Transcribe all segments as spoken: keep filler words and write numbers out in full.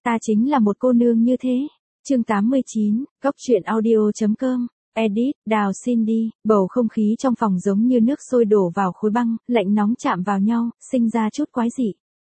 Ta chính là một cô nương như thế. Chương tám mươi chín, Cóc truyện audio.com, edit, Đào Cindy, bầu không khí trong phòng giống như nước sôi đổ vào khối băng, lạnh nóng chạm vào nhau, sinh ra chút quái dị.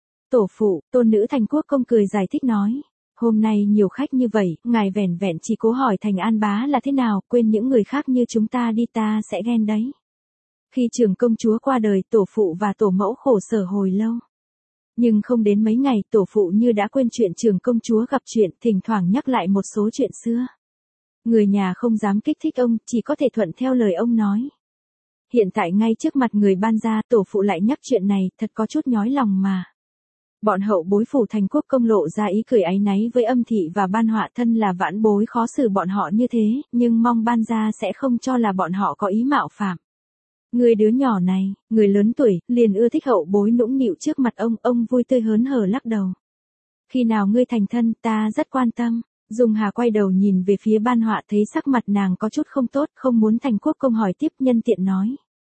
Tổ phụ, tôn nữ Thành Quốc công cười giải thích nói. Hôm nay nhiều khách như vậy, ngài vẻn vẹn chỉ cố hỏi Thành An bá là thế nào, quên những người khác như chúng ta đi ta sẽ ghen đấy. Khi trưởng công chúa qua đời, tổ phụ và tổ mẫu khổ sở hồi lâu. Nhưng không đến mấy ngày, tổ phụ như đã quên chuyện trưởng công chúa gặp chuyện, thỉnh thoảng nhắc lại một số chuyện xưa. Người nhà không dám kích thích ông, chỉ có thể thuận theo lời ông nói. Hiện tại ngay trước mặt người ban gia, tổ phụ lại nhắc chuyện này, thật có chút nhói lòng mà. Bọn hậu bối phủ Thành Quốc công lộ ra ý cười áy náy với Âm thị và Ban Họa, thân là vãn bối khó xử bọn họ như thế, nhưng mong ban gia sẽ không cho là bọn họ có ý mạo phạm. Người đứa nhỏ này, người lớn tuổi, liền ưa thích hậu bối nũng nịu trước mặt ông, ông vui tươi hớn hở lắc đầu. Khi nào ngươi thành thân, ta rất quan tâm. Dung Hà quay đầu nhìn về phía Ban Họa, thấy sắc mặt nàng có chút không tốt, không muốn Thành Quốc công hỏi tiếp, nhân tiện nói.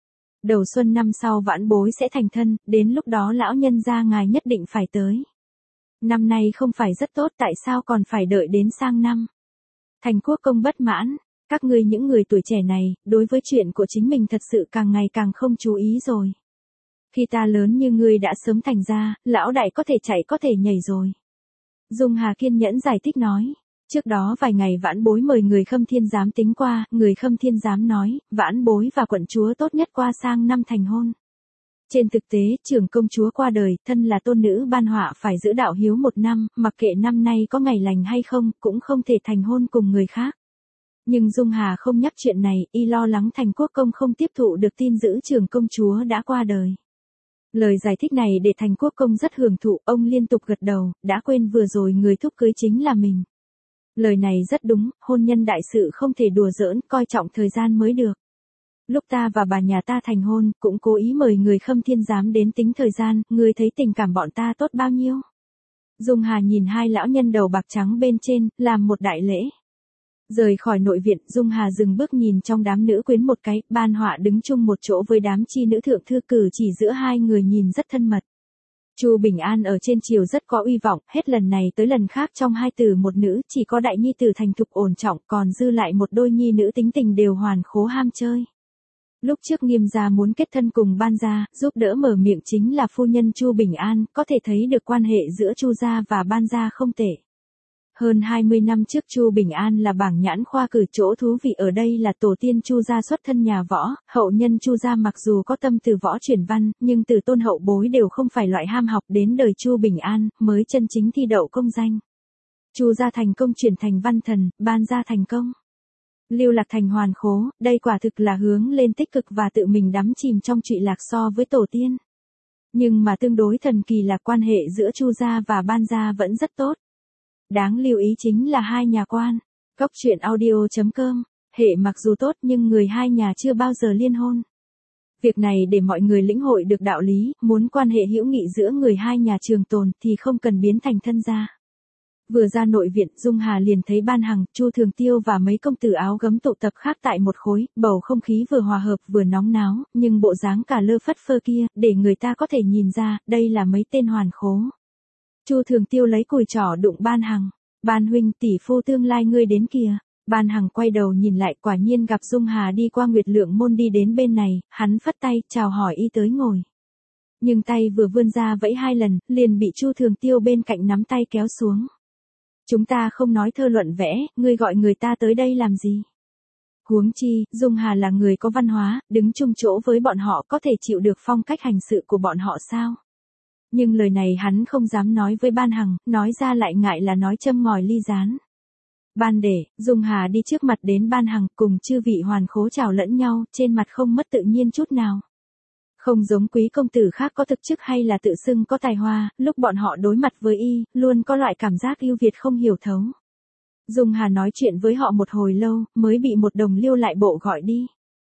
Đầu xuân năm sau vãn bối sẽ thành thân, đến lúc đó lão nhân gia ngài nhất định phải tới. Năm nay không phải rất tốt, tại sao còn phải đợi đến sang năm? Thành Quốc công bất mãn. Các ngươi những người tuổi trẻ này, đối với chuyện của chính mình thật sự càng ngày càng không chú ý rồi. Khi ta lớn như ngươi đã sớm thành ra, lão đại có thể chạy có thể nhảy rồi. Dung Hà kiên nhẫn giải thích nói. Trước đó vài ngày vãn bối mời người Khâm Thiên Giám tính qua, người Khâm Thiên Giám nói, vãn bối và quận chúa tốt nhất qua sang năm thành hôn. Trên thực tế, trưởng công chúa qua đời, thân là tôn nữ Ban Họa phải giữ đạo hiếu một năm, mặc kệ năm nay có ngày lành hay không, cũng không thể thành hôn cùng người khác. Nhưng Dung Hà không nhắc chuyện này, y lo lắng Thành Quốc công không tiếp thụ được tin giữ trưởng công chúa đã qua đời. Lời giải thích này để Thành Quốc công rất hưởng thụ, ông liên tục gật đầu, đã quên vừa rồi người thúc cưới chính là mình. Lời này rất đúng, hôn nhân đại sự không thể đùa giỡn, coi trọng thời gian mới được. Lúc ta và bà nhà ta thành hôn, cũng cố ý mời người Khâm Thiên Giám đến tính thời gian, người thấy tình cảm bọn ta tốt bao nhiêu. Dung Hà nhìn hai lão nhân đầu bạc trắng bên trên, làm một đại lễ. Rời khỏi nội viện, Dung Hà dừng bước nhìn trong đám nữ quyến một cái, Ban Họa đứng chung một chỗ với đám chi nữ thượng thư, cử chỉ giữa hai người nhìn rất thân mật. Chu Bình An ở trên triều rất có uy vọng, hết lần này tới lần khác trong hai tử một nữ, chỉ có đại nhi tử thành thục ổn trọng, còn dư lại một đôi nhi nữ tính tình đều hoàn khố ham chơi. Lúc trước Nghiêm gia muốn kết thân cùng Ban gia, giúp đỡ mở miệng chính là phu nhân Chu Bình An, có thể thấy được quan hệ giữa Chu gia và Ban gia không tệ. Hơn hai mươi năm trước Chu Bình An là bảng nhãn khoa cử, chỗ thú vị ở đây là tổ tiên Chu gia xuất thân nhà võ, hậu nhân Chu gia mặc dù có tâm từ võ chuyển văn, nhưng từ tôn hậu bối đều không phải loại ham học, đến đời Chu Bình An mới chân chính thi đậu công danh. Chu gia thành công chuyển thành văn thần, Ban gia thành công lưu lạc thành hoàn khố, đây quả thực là hướng lên tích cực và tự mình đắm chìm trong trụy lạc so với tổ tiên. Nhưng mà tương đối thần kỳ là quan hệ giữa Chu gia và Ban gia vẫn rất tốt. Đáng lưu ý chính là hai nhà quan. Cóc truyện audio.com, hệ mặc dù tốt nhưng người hai nhà chưa bao giờ liên hôn. Việc này để mọi người lĩnh hội được đạo lý, muốn quan hệ hữu nghị giữa người hai nhà trường tồn thì không cần biến thành thân gia. Vừa ra nội viện, Dung Hà liền thấy Ban Hằng, Chu Thường Tiêu và mấy công tử áo gấm tụ tập khác tại một khối, bầu không khí vừa hòa hợp vừa nóng náo, nhưng bộ dáng cả lơ phất phơ kia, để người ta có thể nhìn ra, đây là mấy tên hoàn khố. Chu Thường Tiêu lấy cùi trỏ đụng Ban Hằng. Ban huynh, tỷ phu tương lai ngươi đến kìa. Ban Hằng quay đầu nhìn lại, quả nhiên gặp Dung Hà đi qua Nguyệt Lượng môn đi đến bên này, hắn phất tay, chào hỏi y tới ngồi. Nhưng tay vừa vươn ra vẫy hai lần, liền bị Chu Thường Tiêu bên cạnh nắm tay kéo xuống. Chúng ta không nói thơ luận vẽ, ngươi gọi người ta tới đây làm gì? Huống chi, Dung Hà là người có văn hóa, đứng chung chỗ với bọn họ có thể chịu được phong cách hành sự của bọn họ sao? Nhưng lời này hắn không dám nói với Ban Hằng, nói ra lại ngại là nói châm ngòi ly gián. Ban để, Dung Hà đi trước mặt đến Ban Hằng, cùng chư vị hoàn khố chào lẫn nhau, trên mặt không mất tự nhiên chút nào. Không giống quý công tử khác có thực chức hay là tự xưng có tài hoa, lúc bọn họ đối mặt với y, luôn có loại cảm giác ưu việt không hiểu thấu. Dung Hà nói chuyện với họ một hồi lâu, mới bị một đồng liêu lại bộ gọi đi.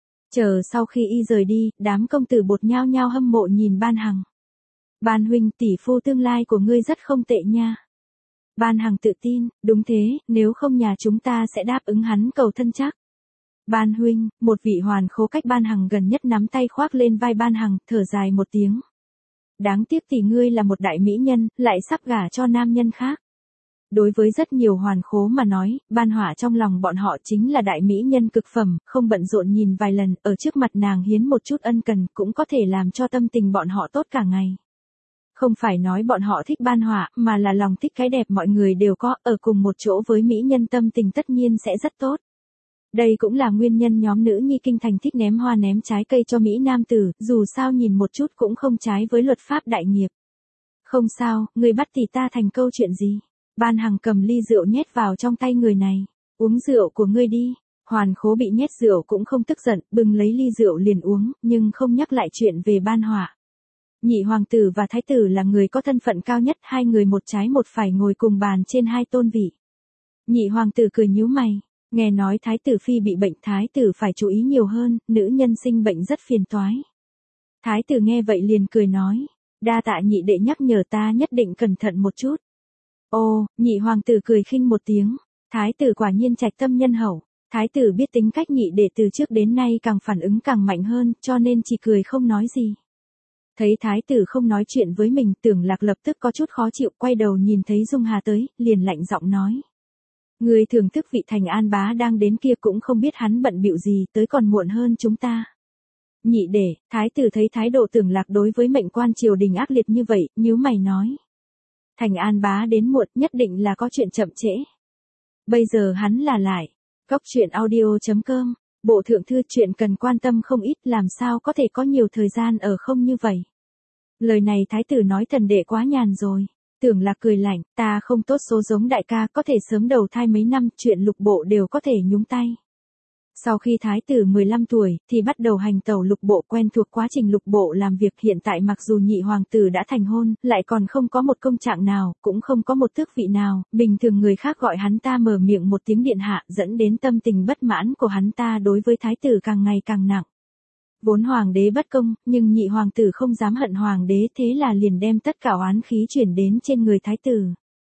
Chờ sau khi y rời đi, đám công tử bột nhao nhao hâm mộ nhìn Ban Hằng. Ban huynh, tỷ phu tương lai của ngươi rất không tệ nha. Ban Hằng tự tin, đúng thế, nếu không nhà chúng ta sẽ đáp ứng hắn cầu thân chắc. Ban huynh, một vị hoàn khố cách Ban Hằng gần nhất nắm tay khoác lên vai Ban Hằng, thở dài một tiếng. Đáng tiếc tỷ ngươi là một đại mỹ nhân, lại sắp gả cho nam nhân khác. Đối với rất nhiều hoàn khố mà nói, Ban Họa trong lòng bọn họ chính là đại mỹ nhân cực phẩm, không bận rộn nhìn vài lần, ở trước mặt nàng hiến một chút ân cần, cũng có thể làm cho tâm tình bọn họ tốt cả ngày. Không phải nói bọn họ thích Ban Họa, mà là lòng thích cái đẹp mọi người đều có, ở cùng một chỗ với mỹ nhân tâm tình tất nhiên sẽ rất tốt. Đây cũng là nguyên nhân nhóm nữ nhi kinh thành thích ném hoa ném trái cây cho Mỹ nam tử, dù sao nhìn một chút cũng không trái với luật pháp đại nghiệp. Không sao, người bắt thì ta thành câu chuyện gì? Ban Hằng cầm ly rượu nhét vào trong tay người này. Uống rượu của ngươi đi. Hoàn khố bị nhét rượu cũng không tức giận, bưng lấy ly rượu liền uống, nhưng không nhắc lại chuyện về Ban Họa. Nhị hoàng tử và thái tử là người có thân phận cao nhất, hai người một trái một phải ngồi cùng bàn trên hai tôn vị. Nhị hoàng tử cười nhíu mày. Nghe nói thái tử phi bị bệnh, thái tử phải chú ý nhiều hơn, nữ nhân sinh bệnh rất phiền toái. Thái tử nghe vậy liền cười nói, đa tạ nhị đệ nhắc nhở, ta nhất định cẩn thận một chút. Ô, nhị hoàng tử cười khinh một tiếng, thái tử quả nhiên trạch tâm nhân hậu, thái tử biết tính cách nhị đệ từ trước đến nay càng phản ứng càng mạnh hơn, cho nên chỉ cười không nói gì. Thấy thái tử không nói chuyện với mình, Tưởng Lạc lập tức có chút khó chịu, quay đầu nhìn thấy Dung Hà tới, liền lạnh giọng nói. Người thưởng thức vị Thành An bá đang đến kia, cũng không biết hắn bận bịu gì, tới còn muộn hơn chúng ta. Nhị đệ, thái tử thấy thái độ Tưởng Lạc đối với mệnh quan triều đình ác liệt như vậy, nhíu mày nói. Thành An bá đến muộn nhất định là có chuyện chậm trễ. Bây giờ hắn là lại. Góc truyện audio chấm com, bộ thượng thư chuyện cần quan tâm không ít, làm sao có thể có nhiều thời gian ở không như vậy. Lời này thái tử nói thần đệ quá nhàn rồi. Tưởng Lạc cười lạnh, ta không tốt số giống đại ca, có thể sớm đầu thai mấy năm, chuyện lục bộ đều có thể nhúng tay. Sau khi thái tử mười lăm tuổi, thì bắt đầu hành tẩu lục bộ, quen thuộc quá trình lục bộ làm việc. Hiện tại mặc dù nhị hoàng tử đã thành hôn, lại còn không có một công trạng nào, cũng không có một tước vị nào, bình thường người khác gọi hắn ta mở miệng một tiếng điện hạ, dẫn đến tâm tình bất mãn của hắn ta đối với thái tử càng ngày càng nặng. Vốn hoàng đế bất công, nhưng nhị hoàng tử không dám hận hoàng đế, thế là liền đem tất cả oán khí chuyển đến trên người thái tử.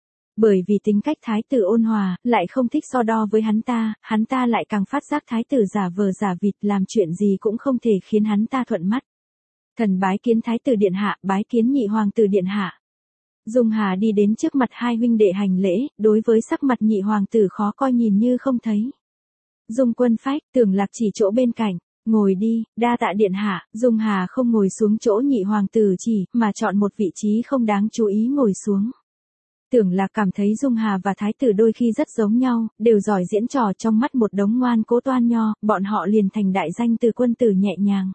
Bởi vì tính cách thái tử ôn hòa, lại không thích so đo với hắn ta, hắn ta lại càng phát giác thái tử giả vờ giả vịt, làm chuyện gì cũng không thể khiến hắn ta thuận mắt. Thần bái kiến thái tử điện hạ, bái kiến nhị hoàng tử điện hạ. Dung Hà đi đến trước mặt hai huynh đệ hành lễ, đối với sắc mặt nhị hoàng tử khó coi nhìn như không thấy. Dung Quân Phách, Tưởng Lạc chỉ chỗ bên cạnh. Ngồi đi, đa tạ điện hạ. Dung Hà không ngồi xuống chỗ nhị hoàng tử chỉ, mà chọn một vị trí không đáng chú ý ngồi xuống. Tưởng Lạc cảm thấy Dung Hà và thái tử đôi khi rất giống nhau, đều giỏi diễn trò, trong mắt một đống ngoan cố toan nho, bọn họ liền thành đại danh từ quân tử nhẹ nhàng.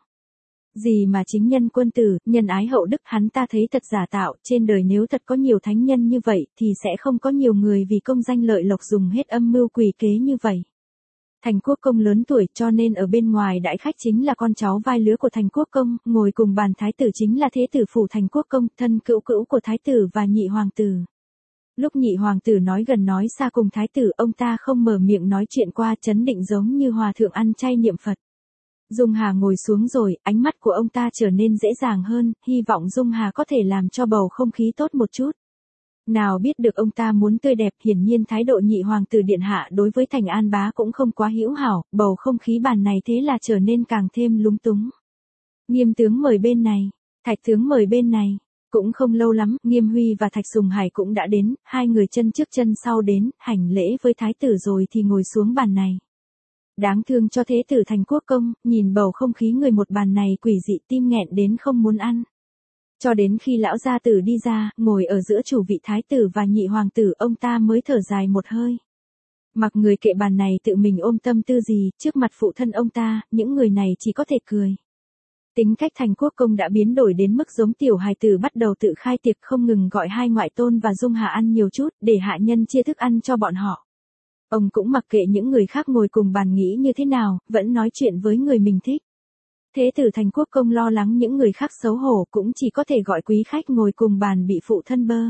Gì mà chính nhân quân tử, nhân ái hậu đức, hắn ta thấy thật giả tạo, trên đời nếu thật có nhiều thánh nhân như vậy, thì sẽ không có nhiều người vì công danh lợi lộc dùng hết âm mưu quỷ kế như vậy. Thành Quốc Công lớn tuổi, cho nên ở bên ngoài đại khách chính là con cháu vai lứa của Thành Quốc Công, ngồi cùng bàn thái tử chính là thế tử phủ Thành Quốc Công, thân cữu cữu của thái tử và nhị hoàng tử. Lúc nhị hoàng tử nói gần nói xa cùng thái tử, ông ta không mở miệng nói chuyện qua, trấn định giống như hòa thượng ăn chay niệm Phật. Dung Hà ngồi xuống rồi, ánh mắt của ông ta trở nên dễ dàng hơn, hy vọng Dung Hà có thể làm cho bầu không khí tốt một chút. Nào biết được ông ta muốn tươi đẹp, hiển nhiên thái độ nhị hoàng tử điện hạ đối với Thành An bá cũng không quá hữu hảo, bầu không khí bàn này thế là trở nên càng thêm lúng túng. Nghiêm tướng mời bên này, Thạch tướng mời bên này. Cũng không lâu lắm, Nghiêm Huy và Thạch Sùng Hải cũng đã đến, hai người chân trước chân sau đến, hành lễ với thái tử rồi thì ngồi xuống bàn này. Đáng thương cho thế tử Thành Quốc Công, nhìn bầu không khí người một bàn này quỷ dị, tim nghẹn đến không muốn ăn. Cho đến khi lão gia tử đi ra, ngồi ở giữa chủ vị thái tử và nhị hoàng tử, ông ta mới thở dài một hơi. Mặc người kệ bàn này tự mình ôm tâm tư gì, trước mặt phụ thân ông ta, những người này chỉ có thể cười. Tính cách Thành Quốc Công đã biến đổi đến mức giống tiểu hài tử, bắt đầu tự khai tiệc, không ngừng gọi hai ngoại tôn và Dung Hà ăn nhiều chút, để hạ nhân chia thức ăn cho bọn họ. Ông cũng mặc kệ những người khác ngồi cùng bàn nghĩ như thế nào, vẫn nói chuyện với người mình thích. Thế tử Thành Quốc Công lo lắng những người khác xấu hổ, cũng chỉ có thể gọi quý khách ngồi cùng bàn bị phụ thân bơ.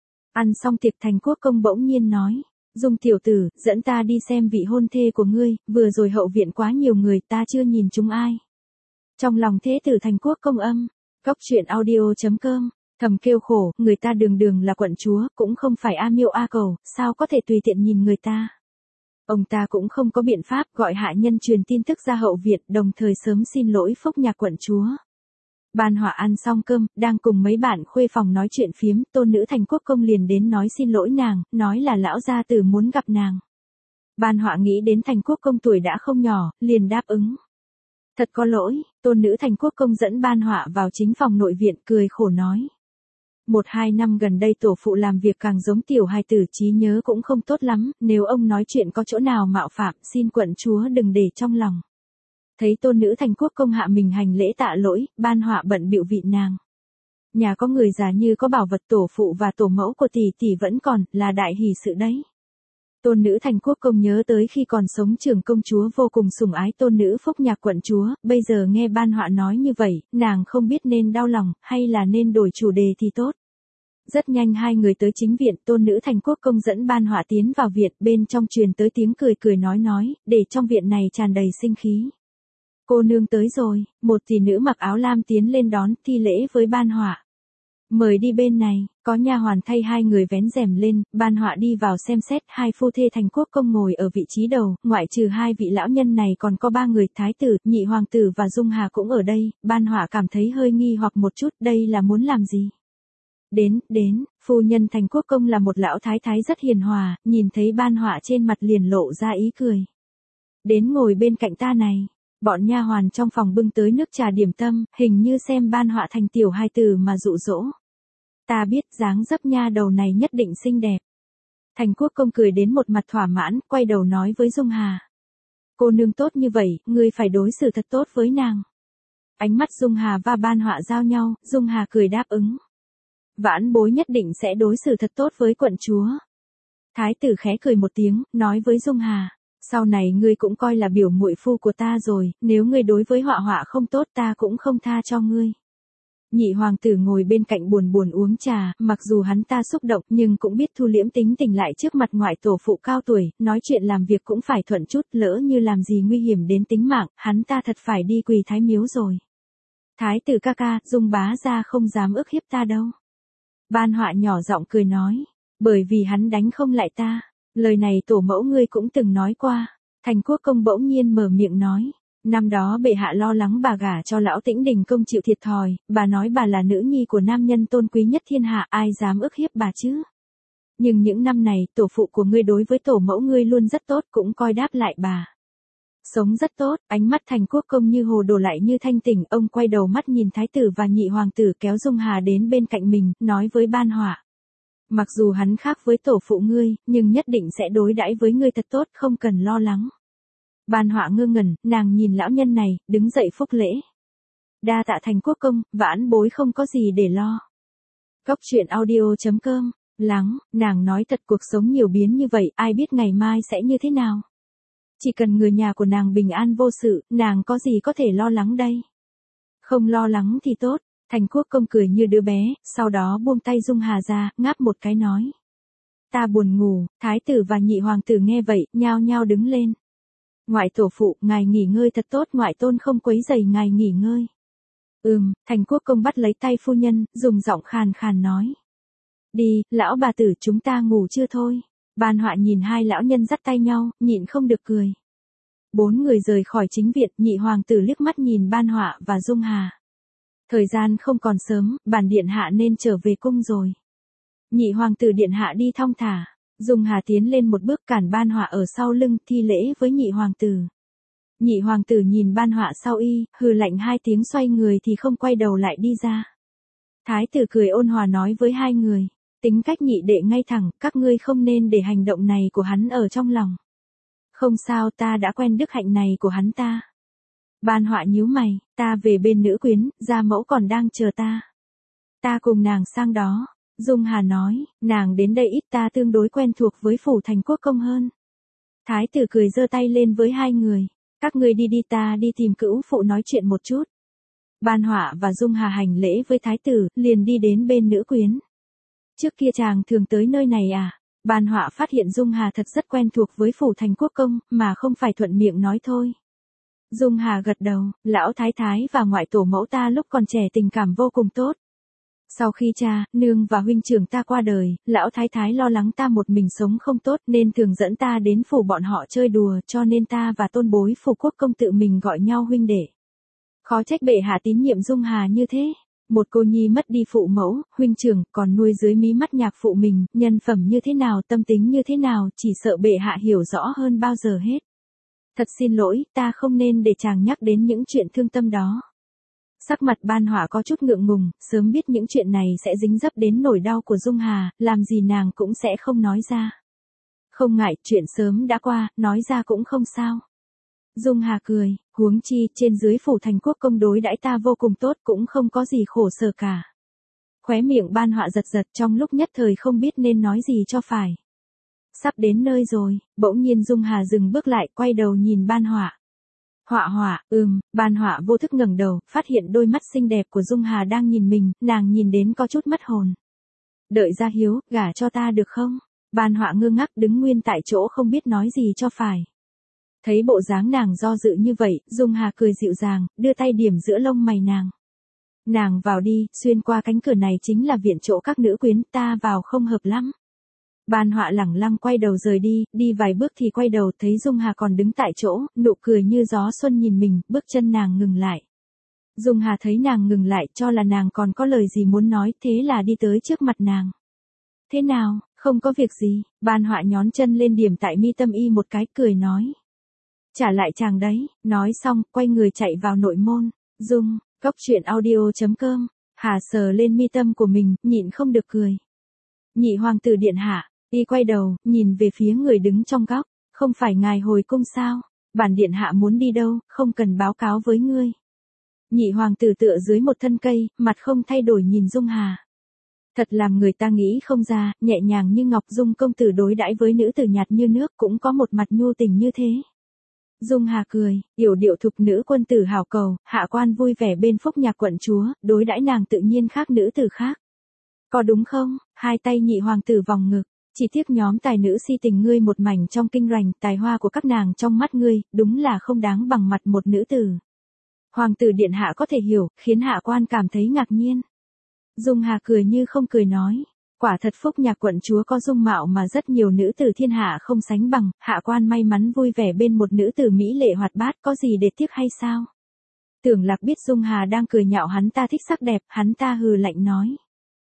Ăn xong tiệc, Thành Quốc Công bỗng nhiên nói, Dung tiểu tử, dẫn ta đi xem vị hôn thê của ngươi, vừa rồi hậu viện quá nhiều người, ta chưa nhìn chúng ai. Trong lòng thế tử Thành Quốc Công âm, góc truyện audio chấm com, thầm kêu khổ, người ta đường đường là quận chúa, cũng không phải A Miêu A Cầu, sao có thể tùy tiện nhìn người ta. Ông ta cũng không có biện pháp, gọi hạ nhân truyền tin tức ra hậu viện, đồng thời sớm xin lỗi Phúc Nhạc quận chúa. Ban Họa ăn xong cơm, đang cùng mấy bạn khuê phòng nói chuyện phiếm, tôn nữ Thành Quốc công liền đến nói xin lỗi nàng, nói là lão gia tử muốn gặp nàng. Ban Họa nghĩ đến Thành Quốc công tuổi đã không nhỏ, liền đáp ứng. Thật có lỗi, tôn nữ Thành Quốc công dẫn Ban Họa vào chính phòng nội viện cười khổ nói. Một hai năm gần đây tổ phụ làm việc càng giống tiểu hài tử, trí nhớ cũng không tốt lắm, nếu ông nói chuyện có chỗ nào mạo phạm, xin quận chúa đừng để trong lòng. Thấy tôn nữ Thành Quốc công hạ mình hành lễ tạ lỗi, Ban Họa bận bịu vị nàng. Nhà có người già như có bảo vật, tổ phụ và tổ mẫu của tỷ tỷ vẫn còn, là đại hỷ sự đấy. Tôn nữ Thành Quốc công nhớ tới khi còn sống trưởng công chúa vô cùng sủng ái tôn nữ Phúc Nhạc quận chúa, bây giờ nghe Ban Họa nói như vậy, nàng không biết nên đau lòng, hay là nên đổi chủ đề thì tốt. Rất nhanh hai người tới chính viện, tôn nữ Thành Quốc công dẫn Ban Họa tiến vào viện, bên trong truyền tới tiếng cười cười nói nói, để trong viện này tràn đầy sinh khí. Cô nương tới rồi, một tỷ nữ mặc áo lam tiến lên đón, thi lễ với Ban Họa. Mời đi bên này, có nha hoàn thay hai người vén rèm lên, Ban Họa đi vào xem xét, hai phu thê Thành Quốc công ngồi ở vị trí đầu, ngoại trừ hai vị lão nhân này còn có ba người, thái tử, nhị hoàng tử và Dung Hà cũng ở đây, Ban Họa cảm thấy hơi nghi hoặc một chút, đây là muốn làm gì? Đến, đến, phu nhân Thành Quốc công là một lão thái thái rất hiền hòa, nhìn thấy Ban Họa trên mặt liền lộ ra ý cười. Đến ngồi bên cạnh ta này. Bọn nha hoàn trong phòng bưng tới nước trà điểm tâm, hình như xem Ban Họa thành tiểu hài tử mà dụ dỗ. Ta biết dáng dấp nha đầu này nhất định xinh đẹp. Thành Quốc công cười đến một mặt thỏa mãn, quay đầu nói với Dung Hà. Cô nương tốt như vậy, ngươi phải đối xử thật tốt với nàng. Ánh mắt Dung Hà và Ban Họa giao nhau, Dung Hà cười đáp ứng. Vãn bối nhất định sẽ đối xử thật tốt với quận chúa. Thái tử khẽ cười một tiếng, nói với Dung Hà. Sau này ngươi cũng coi là biểu muội phu của ta rồi, nếu ngươi đối với Họa Họa không tốt ta cũng không tha cho ngươi. Nhị hoàng tử ngồi bên cạnh buồn buồn uống trà, mặc dù hắn ta xúc động nhưng cũng biết thu liễm tính tình lại trước mặt ngoại tổ phụ cao tuổi, nói chuyện làm việc cũng phải thuận chút, lỡ như làm gì nguy hiểm đến tính mạng, hắn ta thật phải đi quỳ thái miếu rồi. Thái tử ca ca, Dung bá gia không dám ức hiếp ta đâu. Ban Họa nhỏ giọng cười nói, bởi vì hắn đánh không lại ta. Lời này tổ mẫu ngươi cũng từng nói qua. Thành Quốc công bỗng nhiên mở miệng nói. Năm đó bệ hạ lo lắng bà gả cho lão Tĩnh Đình công chịu thiệt thòi, bà nói bà là nữ nhi của nam nhân tôn quý nhất thiên hạ, ai dám ức hiếp bà chứ. Nhưng những năm này, tổ phụ của ngươi đối với tổ mẫu ngươi luôn rất tốt, cũng coi đáp lại bà. Sống rất tốt, ánh mắt Thành Quốc công như hồ đồ lại như thanh tỉnh, ông quay đầu mắt nhìn thái tử và nhị hoàng tử kéo Dung Hà đến bên cạnh mình, nói với Ban Họa. Mặc dù hắn khác với tổ phụ ngươi, nhưng nhất định sẽ đối đãi với ngươi thật tốt, không cần lo lắng. Ban Họa ngơ ngẩn, nàng nhìn lão nhân này, đứng dậy phúc lễ. Đa tạ Thành Quốc công, vãn bối không có gì để lo. Góc truyện audio chấm com, lắng, nàng nói thật, cuộc sống nhiều biến như vậy, ai biết ngày mai sẽ như thế nào. Chỉ cần người nhà của nàng bình an vô sự, nàng có gì có thể lo lắng đây. Không lo lắng thì tốt. Thành Quốc công cười như đứa bé, sau đó buông tay Dung Hà ra, ngáp một cái nói. Ta buồn ngủ, thái tử và nhị hoàng tử nghe vậy, nhao nhao đứng lên. Ngoại tổ phụ, ngài nghỉ ngơi thật tốt, ngoại tôn không quấy rầy ngài nghỉ ngơi. Ừm, Thành Quốc công bắt lấy tay phu nhân, dùng giọng khàn khàn nói. Đi, lão bà tử, chúng ta ngủ chưa thôi. Ban Họa nhìn hai lão nhân dắt tay nhau, nhịn không được cười. Bốn người rời khỏi chính viện, nhị hoàng tử liếc mắt nhìn Ban Họa và Dung Hà. Thời gian không còn sớm, bản điện hạ nên trở về cung rồi. Nhị hoàng tử điện hạ đi thong thả. Dung Hà tiến lên một bước cản Ban Họa ở sau lưng, thi lễ với nhị hoàng tử. Nhị hoàng tử nhìn Ban Họa sau y, hừ lạnh hai tiếng xoay người thì không quay đầu lại đi ra. Thái tử cười ôn hòa nói với hai người. Tính cách nhị đệ ngay thẳng, các ngươi không nên để hành động này của hắn ở trong lòng. Không sao, ta đã quen đức hạnh này của hắn ta. Ban Họa nhíu mày, ta về bên nữ quyến, gia mẫu còn đang chờ ta. Ta cùng nàng sang đó. Dung Hà nói, nàng đến đây ít, ta tương đối quen thuộc với phủ Thành Quốc công hơn. Thái tử cười giơ tay lên với hai người. Các ngươi đi đi, ta đi tìm cữu phụ nói chuyện một chút. Ban Họa và Dung Hà hành lễ với thái tử, liền đi đến bên nữ quyến. Trước kia chàng thường tới nơi này à? Ban Họa phát hiện Dung Hà thật rất quen thuộc với phủ Thành Quốc công, mà không phải thuận miệng nói thôi. Dung Hà gật đầu, lão thái thái và ngoại tổ mẫu ta lúc còn trẻ tình cảm vô cùng tốt. Sau khi cha, nương và huynh trưởng ta qua đời, lão thái thái lo lắng ta một mình sống không tốt nên thường dẫn ta đến phủ bọn họ chơi đùa, cho nên ta và tôn bối phủ quốc công tự mình gọi nhau huynh đệ. Khó trách bệ hạ tín nhiệm Dung Hà như thế. Một cô nhi mất đi phụ mẫu, huynh trưởng, còn nuôi dưới mí mắt nhạc phụ mình, nhân phẩm như thế nào, tâm tính như thế nào, chỉ sợ bệ hạ hiểu rõ hơn bao giờ hết. Thật xin lỗi, ta không nên để chàng nhắc đến những chuyện thương tâm đó. Sắc mặt Ban Họa có chút ngượng ngùng, sớm biết những chuyện này sẽ dính dấp đến nỗi đau của Dung Hà, làm gì nàng cũng sẽ không nói ra. Không ngại, chuyện sớm đã qua, nói ra cũng không sao. Dung Hà cười, huống chi, trên dưới phủ thành quốc công đối đãi ta vô cùng tốt, cũng không có gì khổ sở cả. Khóe miệng Ban Họa giật giật, trong lúc nhất thời không biết nên nói gì cho phải. Sắp đến nơi rồi, bỗng nhiên Dung Hà dừng bước lại, quay đầu nhìn Ban Họa. Họa Họa, ừm, Ban Họa vô thức ngẩng đầu, phát hiện đôi mắt xinh đẹp của Dung Hà đang nhìn mình, nàng nhìn đến có chút mất hồn. Đợi ra hiếu, gả cho ta được không? Ban Họa ngơ ngác đứng nguyên tại chỗ không biết nói gì cho phải. Thấy bộ dáng nàng do dự như vậy, Dung Hà cười dịu dàng, đưa tay điểm giữa lông mày nàng. Nàng vào đi, xuyên qua cánh cửa này chính là viện chỗ các nữ quyến, ta vào không hợp lắm. Ban Họa lẳng lăng quay đầu rời đi, đi vài bước thì quay đầu thấy Dung Hà còn đứng tại chỗ, nụ cười như gió xuân nhìn mình, bước chân nàng ngừng lại. Dung Hà thấy nàng ngừng lại cho là nàng còn có lời gì muốn nói, thế là đi tới trước mặt nàng. Thế nào, không có việc gì, Ban Họa nhón chân lên điểm tại mi tâm y một cái cười nói. Trả lại chàng đấy, nói xong, quay người chạy vào nội môn. Dung, góc truyện audio chấm com, Hà sờ lên mi tâm của mình, nhịn không được cười. Nhị hoàng tử điện hạ, y quay đầu, nhìn về phía người đứng trong góc, không phải ngài hồi cung sao, bản điện hạ muốn đi đâu, không cần báo cáo với ngươi. Nhị hoàng tử tựa dưới một thân cây, mặt không thay đổi nhìn Dung Hà. Thật làm người ta nghĩ không ra, nhẹ nhàng như ngọc Dung công tử đối đãi với nữ tử nhạt như nước cũng có một mặt nhu tình như thế. Dung Hà cười, yểu điệu thục nữ quân tử hảo cầu, hạ quan vui vẻ bên phúc nhạc quận chúa, đối đãi nàng tự nhiên khác nữ tử khác. Có đúng không? Hai tay nhị hoàng tử vòng ngực, chỉ tiếc nhóm tài nữ si tình ngươi một mảnh trong kinh rành, tài hoa của các nàng trong mắt ngươi, đúng là không đáng bằng mặt một nữ tử. Hoàng tử điện hạ có thể hiểu, khiến hạ quan cảm thấy ngạc nhiên. Dung Hà cười như không cười nói. Quả thật phúc nhạc quận chúa có dung mạo mà rất nhiều nữ tử thiên hạ không sánh bằng, hạ quan may mắn vui vẻ bên một nữ tử mỹ lệ hoạt bát, có gì để tiếc hay sao? Tưởng Lạc biết Dung Hà đang cười nhạo hắn ta thích sắc đẹp, hắn ta hừ lạnh nói.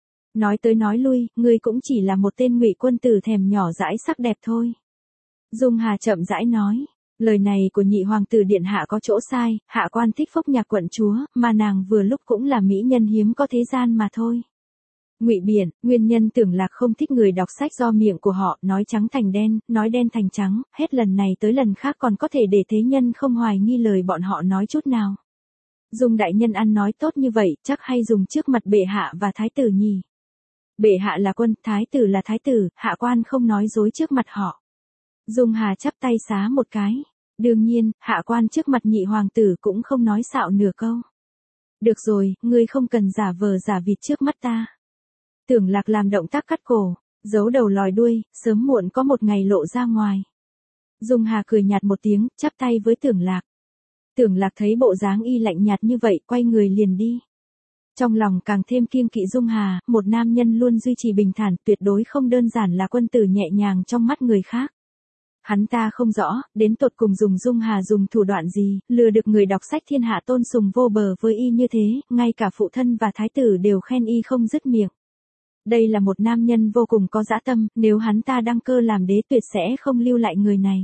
Nói tới nói lui, ngươi cũng chỉ là một tên ngụy quân tử thèm nhỏ dãi sắc đẹp thôi. Dung Hà chậm rãi nói, lời này của nhị hoàng tử điện hạ có chỗ sai, hạ quan thích phúc nhạc quận chúa, mà nàng vừa lúc cũng là mỹ nhân hiếm có thế gian mà thôi. Ngụy biện, nguyên nhân Tưởng Lạc không thích người đọc sách do miệng của họ nói trắng thành đen, nói đen thành trắng, hết lần này tới lần khác còn có thể để thế nhân không hoài nghi lời bọn họ nói chút nào. Dung đại nhân ăn nói tốt như vậy, chắc hay dùng trước mặt bệ hạ và thái tử nhỉ. Bệ hạ là quân, thái tử là thái tử, hạ quan không nói dối trước mặt họ. Dung Hà chắp tay xá một cái. Đương nhiên, hạ quan trước mặt nhị hoàng tử cũng không nói xạo nửa câu. Được rồi, ngươi không cần giả vờ giả vịt trước mắt ta. Tưởng Lạc làm động tác cắt cổ, giấu đầu lòi đuôi, sớm muộn có một ngày lộ ra ngoài. Dung Hà cười nhạt một tiếng, chắp tay với Tưởng Lạc. Tưởng Lạc thấy bộ dáng y lạnh nhạt như vậy, quay người liền đi. Trong lòng càng thêm kiêng kỵ Dung Hà, một nam nhân luôn duy trì bình thản, tuyệt đối không đơn giản là quân tử nhẹ nhàng trong mắt người khác. Hắn ta không rõ, đến tột cùng dùng Dung Hà dùng thủ đoạn gì, lừa được người đọc sách thiên hạ tôn sùng vô bờ với y như thế, ngay cả phụ thân và thái tử đều khen y không dứt miệng. Đây là một nam nhân vô cùng có dã tâm, nếu hắn ta đăng cơ làm đế tuyệt sẽ không lưu lại người này.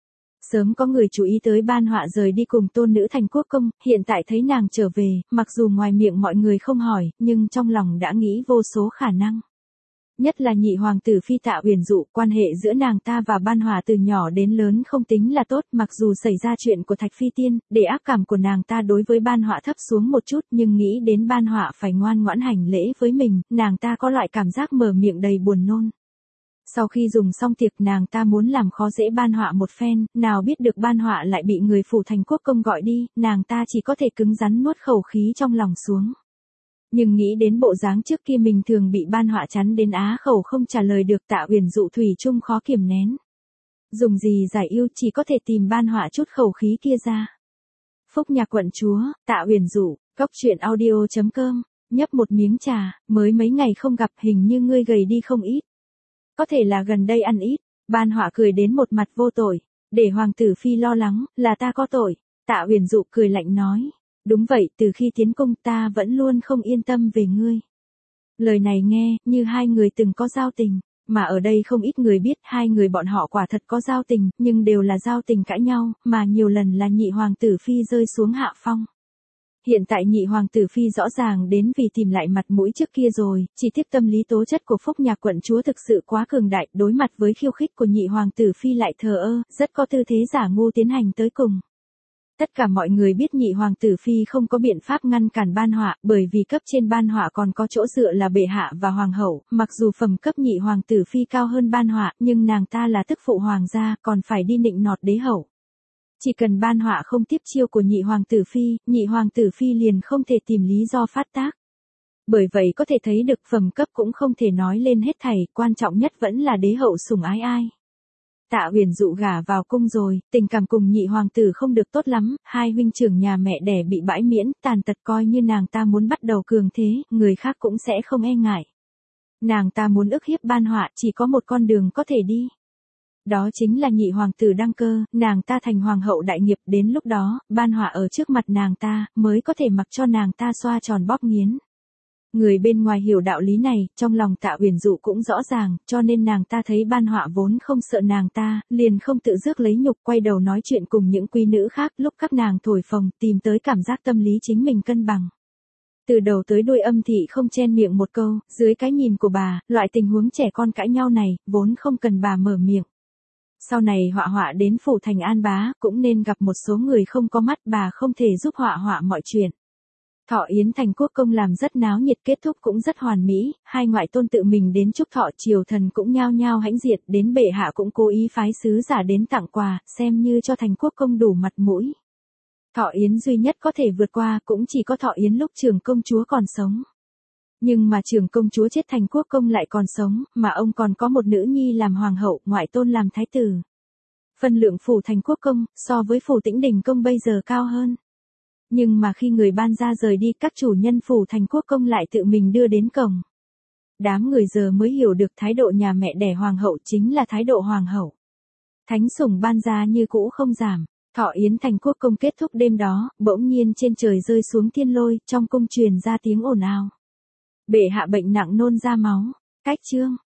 Sớm có người chú ý tới Ban Họa rời đi cùng tôn nữ thành quốc công, hiện tại thấy nàng trở về, mặc dù ngoài miệng mọi người không hỏi, nhưng trong lòng đã nghĩ vô số khả năng. Nhất là nhị hoàng tử phi Tạ Uyển Dụ, quan hệ giữa nàng ta và Ban Họa từ nhỏ đến lớn không tính là tốt, mặc dù xảy ra chuyện của Thạch Phi Tiên, để ác cảm của nàng ta đối với Ban Họa thấp xuống một chút, nhưng nghĩ đến Ban Họa phải ngoan ngoãn hành lễ với mình, nàng ta có loại cảm giác mở miệng đầy buồn nôn. Sau khi dùng xong tiệc nàng ta muốn làm khó dễ Ban Họa một phen, nào biết được Ban Họa lại bị người phủ thành quốc công gọi đi, nàng ta chỉ có thể cứng rắn nuốt khẩu khí trong lòng xuống. Nhưng nghĩ đến bộ dáng trước kia mình thường bị Ban Họa chắn đến á khẩu không trả lời được, Tạ Uyển Dụ thủy chung khó kiềm nén. Dùng gì giải yêu, chỉ có thể tìm Ban Họa chút khẩu khí kia ra. Phúc nhạc quận chúa, Tạ Uyển Dụ, góc truyện audio chấm com, nhấp một miếng trà, mới mấy ngày không gặp, hình như ngươi gầy đi không ít. Có thể là gần đây ăn ít. Ban Họa cười đến một mặt vô tội, để hoàng tử phi lo lắng, là ta có tội. Tạ Uyển Dụ cười lạnh nói, Đúng vậy, từ khi tiến cung ta vẫn luôn không yên tâm về ngươi. Lời này nghe, như hai người từng có giao tình, mà ở đây không ít người biết hai người bọn họ quả thật có giao tình, nhưng đều là giao tình cãi nhau, mà nhiều lần là nhị hoàng tử phi rơi xuống hạ phong. Hiện tại nhị hoàng tử phi rõ ràng đến vì tìm lại mặt mũi trước kia rồi, chỉ tiếp tâm lý tố chất của Phúc Nhạc quận chúa thực sự quá cường đại, đối mặt với khiêu khích của nhị hoàng tử phi lại thờ ơ, rất có tư thế giả ngu tiến hành tới cùng. Tất cả mọi người biết nhị hoàng tử phi không có biện pháp ngăn cản ban họa, bởi vì cấp trên ban họa còn có chỗ dựa là bệ hạ và hoàng hậu, mặc dù phẩm cấp nhị hoàng tử phi cao hơn ban họa, nhưng nàng ta là tức phụ hoàng gia, còn phải đi nịnh nọt đế hậu. Chỉ cần ban họa không tiếp chiêu của nhị hoàng tử phi, nhị hoàng tử phi liền không thể tìm lý do phát tác. Bởi vậy có thể thấy được phẩm cấp cũng không thể nói lên hết thảy, quan trọng nhất vẫn là đế hậu sủng ái ai. Tạ Huyền Dụ gả vào cung rồi, tình cảm cùng nhị hoàng tử không được tốt lắm, hai huynh trưởng nhà mẹ đẻ bị bãi miễn, tàn tật coi như nàng ta muốn bắt đầu cường thế, người khác cũng sẽ không e ngại. Nàng ta muốn ức hiếp ban họa, chỉ có một con đường có thể đi. Đó chính là nhị hoàng tử đăng cơ, nàng ta thành hoàng hậu đại nghiệp, đến lúc đó, ban họa ở trước mặt nàng ta, mới có thể mặc cho nàng ta xoa tròn bóp nghiến. Người bên ngoài hiểu đạo lý này, trong lòng Tạ Huyền Dụ cũng rõ ràng, cho nên nàng ta thấy ban họa vốn không sợ nàng ta, liền không tự rước lấy nhục, quay đầu nói chuyện cùng những quý nữ khác, lúc các nàng thổi phồng, tìm tới cảm giác tâm lý chính mình cân bằng. Từ đầu tới đuôi âm thị không chen miệng một câu, dưới cái nhìn của bà, loại tình huống trẻ con cãi nhau này, vốn không cần bà mở miệng. Sau này họa họa đến phủ thành An Bá, cũng nên gặp một số người không có mắt, bà không thể giúp họa họa mọi chuyện. Thọ yến thành quốc công làm rất náo nhiệt, kết thúc cũng rất hoàn mỹ, hai ngoại tôn tự mình đến chúc thọ, triều thần cũng nhao nhao hãnh diện, đến bệ hạ cũng cố ý phái sứ giả đến tặng quà, xem như cho thành quốc công đủ mặt mũi. Thọ yến duy nhất có thể vượt qua cũng chỉ có thọ yến lúc trưởng công chúa còn sống. Nhưng mà trưởng công chúa chết, thành quốc công lại còn sống, mà ông còn có một nữ nhi làm hoàng hậu, ngoại tôn làm thái tử. Phân lượng phủ thành quốc công, so với phủ Tĩnh Đình công bây giờ cao hơn. Nhưng mà khi người ban ra rời đi, các chủ nhân phủ thành quốc công lại tự mình đưa đến cổng. Đám người giờ mới hiểu được thái độ nhà mẹ đẻ hoàng hậu chính là thái độ hoàng hậu. Thánh sủng ban ra như cũ không giảm. Thọ yến thành quốc công kết thúc đêm đó, bỗng nhiên trên trời rơi xuống thiên lôi, trong cung truyền ra tiếng ồn ào. Bệ hạ bệnh nặng nôn ra máu. Cách chương